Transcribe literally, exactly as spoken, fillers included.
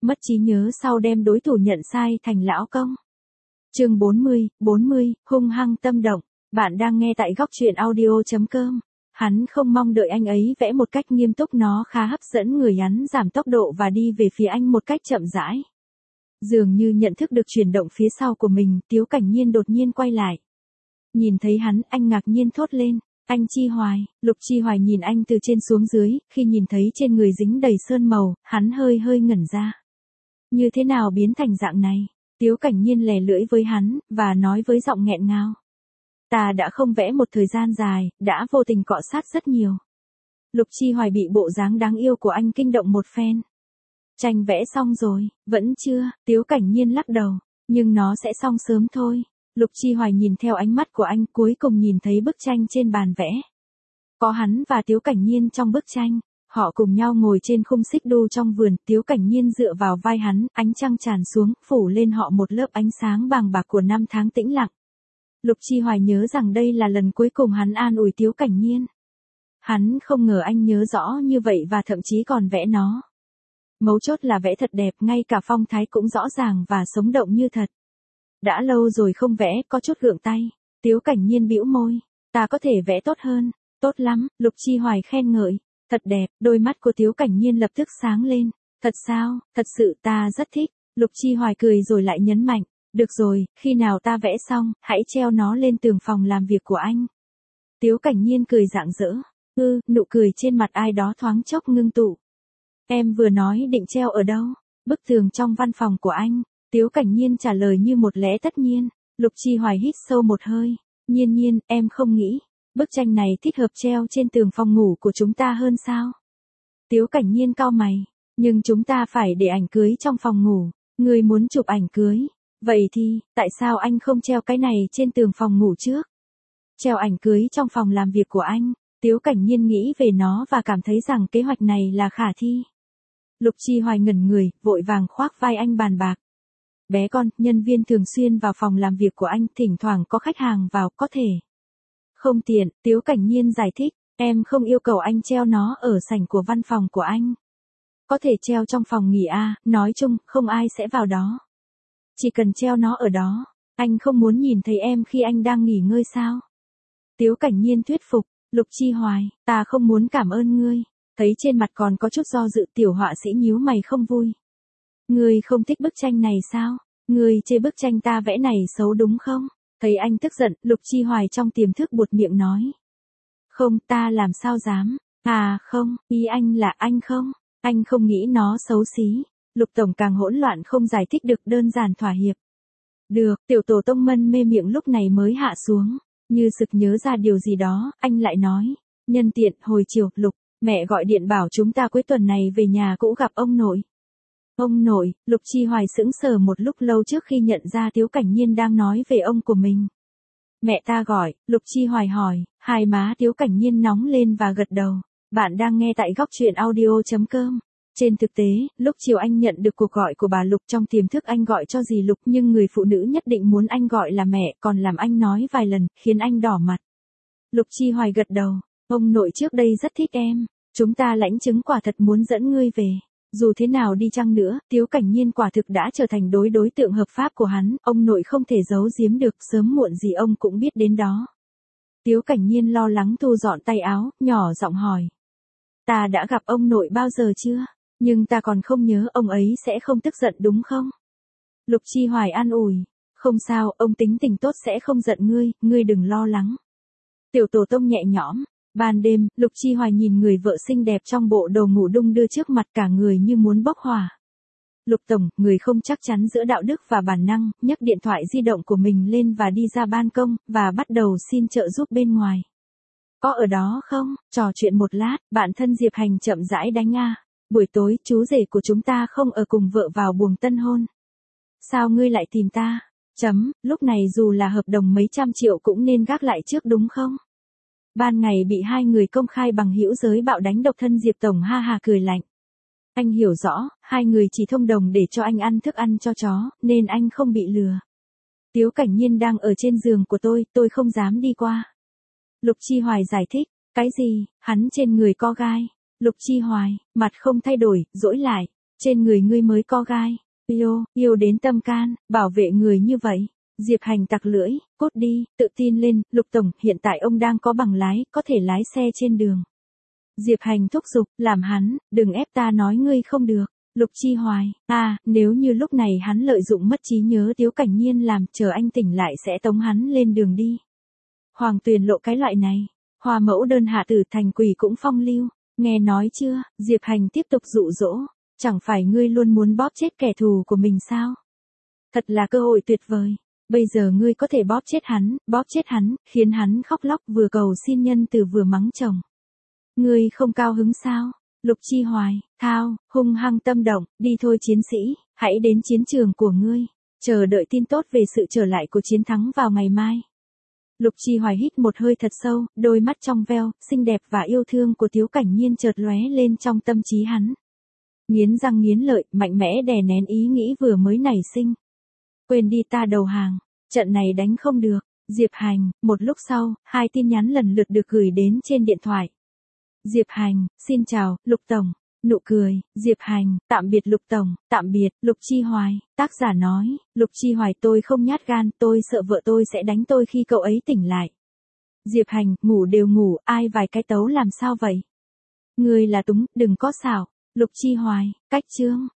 mất trí nhớ sau đem đối thủ nhận sai thành lão công. Chương bốn mươi, bốn mươi, hung hăng tâm động. Bạn đang nghe tại góc truyện audio chấm com. Hắn không mong đợi anh ấy vẽ một cách nghiêm túc, nó khá hấp dẫn người, hắn giảm tốc độ và đi về phía anh một cách chậm rãi. Dường như nhận thức được chuyển động phía sau của mình, Tiếu Cảnh Nhiên đột nhiên quay lại. Nhìn thấy hắn, anh ngạc nhiên thốt lên, anh Chi Hoài. Lục Chi Hoài nhìn anh từ trên xuống dưới, khi nhìn thấy trên người dính đầy sơn màu, hắn hơi hơi ngẩn ra. Như thế nào biến thành dạng này? Tiếu Cảnh Nhiên lè lưỡi với hắn, và nói với giọng nghẹn ngào. Ta đã không vẽ một thời gian dài, đã vô tình cọ sát rất nhiều. Lục Chi Hoài bị bộ dáng đáng yêu của anh kinh động một phen. Tranh vẽ xong rồi, vẫn chưa, Tiếu Cảnh Nhiên lắc đầu, nhưng nó sẽ xong sớm thôi. Lục Chi Hoài nhìn theo ánh mắt của anh, cuối cùng nhìn thấy bức tranh trên bàn vẽ. Có hắn và Tiếu Cảnh Nhiên trong bức tranh, họ cùng nhau ngồi trên khung xích đu trong vườn, Tiếu Cảnh Nhiên dựa vào vai hắn, ánh trăng tràn xuống, phủ lên họ một lớp ánh sáng bàng bạc của năm tháng tĩnh lặng. Lục Chi Hoài nhớ rằng đây là lần cuối cùng hắn an ủi Tiếu Cảnh Nhiên. Hắn không ngờ anh nhớ rõ như vậy và thậm chí còn vẽ nó. Mấu chốt là vẽ thật đẹp, ngay cả phong thái cũng rõ ràng và sống động như thật. Đã lâu rồi không vẽ, có chút gượng tay. Tiếu Cảnh Nhiên bĩu môi. Ta có thể vẽ tốt hơn. Tốt lắm, Lục Chi Hoài khen ngợi. Thật đẹp, đôi mắt của Tiếu Cảnh Nhiên lập tức sáng lên. Thật sao, thật sự ta rất thích. Lục Chi Hoài cười rồi lại nhấn mạnh. Được rồi, khi nào ta vẽ xong, hãy treo nó lên tường phòng làm việc của anh. Tiếu Cảnh Nhiên cười rạng rỡ. Ư, nụ cười trên mặt ai đó thoáng chốc ngưng tụ. Em vừa nói định treo ở đâu? Bức tường trong văn phòng của anh. Tiếu Cảnh Nhiên trả lời như một lẽ tất nhiên. Lục Chi Hoài hít sâu một hơi. Nhiên Nhiên, em không nghĩ bức tranh này thích hợp treo trên tường phòng ngủ của chúng ta hơn sao? Tiếu Cảnh Nhiên cau mày. Nhưng chúng ta phải để ảnh cưới trong phòng ngủ. Người muốn chụp ảnh cưới. Vậy thì, tại sao anh không treo cái này trên tường phòng ngủ trước? Treo ảnh cưới trong phòng làm việc của anh. Tiếu Cảnh Nhiên nghĩ về nó và cảm thấy rằng kế hoạch này là khả thi. Lục Chi Hoài ngẩn người, vội vàng khoác vai anh bàn bạc. Bé con, nhân viên thường xuyên vào phòng làm việc của anh, thỉnh thoảng có khách hàng vào, có thể không tiện. Tiếu Cảnh Nhiên giải thích, em không yêu cầu anh treo nó ở sảnh của văn phòng của anh. Có thể treo trong phòng nghỉ a, nói chung, không ai sẽ vào đó. Chỉ cần treo nó ở đó. Anh không muốn nhìn thấy em khi anh đang nghỉ ngơi sao? Tiếu Cảnh Nhiên thuyết phục. Lục Chi Hoài, ta không muốn cảm ơn ngươi. Thấy trên mặt còn có chút do dự, tiểu họa sĩ nhíu mày không vui. Ngươi không thích bức tranh này sao? Ngươi chê bức tranh ta vẽ này xấu đúng không? Thấy anh tức giận, Lục Chi Hoài trong tiềm thức buột miệng nói. Không, ta làm sao dám. À không, ý anh là anh không. Anh không nghĩ nó xấu xí. Lục Tổng càng hỗn loạn không giải thích được, đơn giản thỏa hiệp. Được, tiểu tổ tông mân mê miệng lúc này mới hạ xuống. Như sực nhớ ra điều gì đó, anh lại nói. Nhân tiện, hồi chiều, Lục, mẹ gọi điện bảo chúng ta cuối tuần này về nhà cũ gặp ông nội. Ông nội, Lục Chi Hoài sững sờ một lúc lâu trước khi nhận ra Tiếu Cảnh Nhiên đang nói về ông của mình. Mẹ ta gọi, Lục Chi Hoài hỏi, hai má Tiếu Cảnh Nhiên nóng lên và gật đầu. Bạn đang nghe tại góc truyện audio chấm com. Trên thực tế, lúc chiều anh nhận được cuộc gọi của bà Lục, trong tiềm thức anh gọi cho dì Lục, nhưng người phụ nữ nhất định muốn anh gọi là mẹ, còn làm anh nói vài lần, khiến anh đỏ mặt. Lục Chi Hoài gật đầu, ông nội trước đây rất thích em, chúng ta lãnh chứng quả thật muốn dẫn ngươi về. Dù thế nào đi chăng nữa, Tiếu Cảnh Nhiên quả thực đã trở thành đối đối tượng hợp pháp của hắn, ông nội không thể giấu giếm được, sớm muộn gì ông cũng biết đến đó. Tiếu Cảnh Nhiên lo lắng thu dọn tay áo, nhỏ giọng hỏi. Ta đã gặp ông nội bao giờ chưa? Nhưng ta còn không nhớ, ông ấy sẽ không tức giận đúng không? Lục Chi Hoài an ủi. Không sao, ông tính tình tốt sẽ không giận ngươi, ngươi đừng lo lắng. Tiểu tổ tông nhẹ nhõm. Ban đêm, Lục Chi Hoài nhìn người vợ xinh đẹp trong bộ đồ ngủ đung đưa trước mặt, cả người như muốn bốc hỏa. Lục Tổng, người không chắc chắn giữa đạo đức và bản năng, nhấc điện thoại di động của mình lên và đi ra ban công, và bắt đầu xin trợ giúp bên ngoài. Có ở đó không? Trò chuyện một lát, bạn thân Diệp Hành chậm rãi đánh a. Buổi tối, chú rể của chúng ta không ở cùng vợ vào buồng tân hôn. Sao ngươi lại tìm ta? Chấm, lúc này dù là hợp đồng mấy trăm triệu cũng nên gác lại trước đúng không? Ban ngày bị hai người công khai bằng hữu giới bạo đánh độc thân, Diệp Tổng ha ha cười lạnh. Anh hiểu rõ, hai người chỉ thông đồng để cho anh ăn thức ăn cho chó, nên anh không bị lừa. Tiếu Cảnh Nhiên đang ở trên giường của tôi, tôi không dám đi qua. Lục Chi Hoài giải thích, cái gì, hắn trên người có gai. Lục Chi Hoài, mặt không thay đổi, dỗi lại. Trên người ngươi mới có gai. Yêu, yêu đến tâm can, bảo vệ người như vậy. Diệp Hành tặc lưỡi, cốt đi, tự tin lên, Lục Tổng, hiện tại ông đang có bằng lái, có thể lái xe trên đường. Diệp Hành thúc giục, làm hắn, đừng ép ta nói ngươi không được. Lục Chi Hoài, à, nếu như lúc này hắn lợi dụng mất trí nhớ Tiếu Cảnh Nhiên làm, chờ anh tỉnh lại sẽ tống hắn lên đường đi. Hoàng Tuyền Lộ cái loại này, Hoa mẫu đơn hạ tử thành quỷ cũng phong lưu, nghe nói chưa? Diệp Hành tiếp tục dụ dỗ, chẳng phải ngươi luôn muốn bóp chết kẻ thù của mình sao? Thật là cơ hội tuyệt vời, bây giờ ngươi có thể bóp chết hắn, bóp chết hắn, khiến hắn khóc lóc vừa cầu xin nhân từ vừa mắng chồng. Ngươi không cao hứng sao? Lục Chi Hoài, thao, hung hăng tâm động, đi thôi chiến sĩ, hãy đến chiến trường của ngươi, chờ đợi tin tốt về sự trở lại của chiến thắng vào ngày mai. Lục Chi Hoài hít một hơi thật sâu, đôi mắt trong veo, xinh đẹp và yêu thương của Tiếu Cảnh Nhiên chợt lóe lên trong tâm trí hắn. Nghiến răng nghiến lợi, mạnh mẽ đè nén ý nghĩ vừa mới nảy sinh. Quên đi ta đầu hàng, trận này đánh không được. Diệp Hành, một lúc sau, hai tin nhắn lần lượt được gửi đến trên điện thoại. Diệp Hành, xin chào, Lục Tổng. Nụ cười, Diệp Hành, tạm biệt Lục Tổng, tạm biệt, Lục Chi Hoài. Tác giả nói, Lục Chi Hoài tôi không nhát gan, tôi sợ vợ tôi sẽ đánh tôi khi cậu ấy tỉnh lại. Diệp Hành, ngủ đều ngủ, ai vài cái tấu làm sao vậy? Người là túng, đừng có xảo. Lục Chi Hoài, cách chương.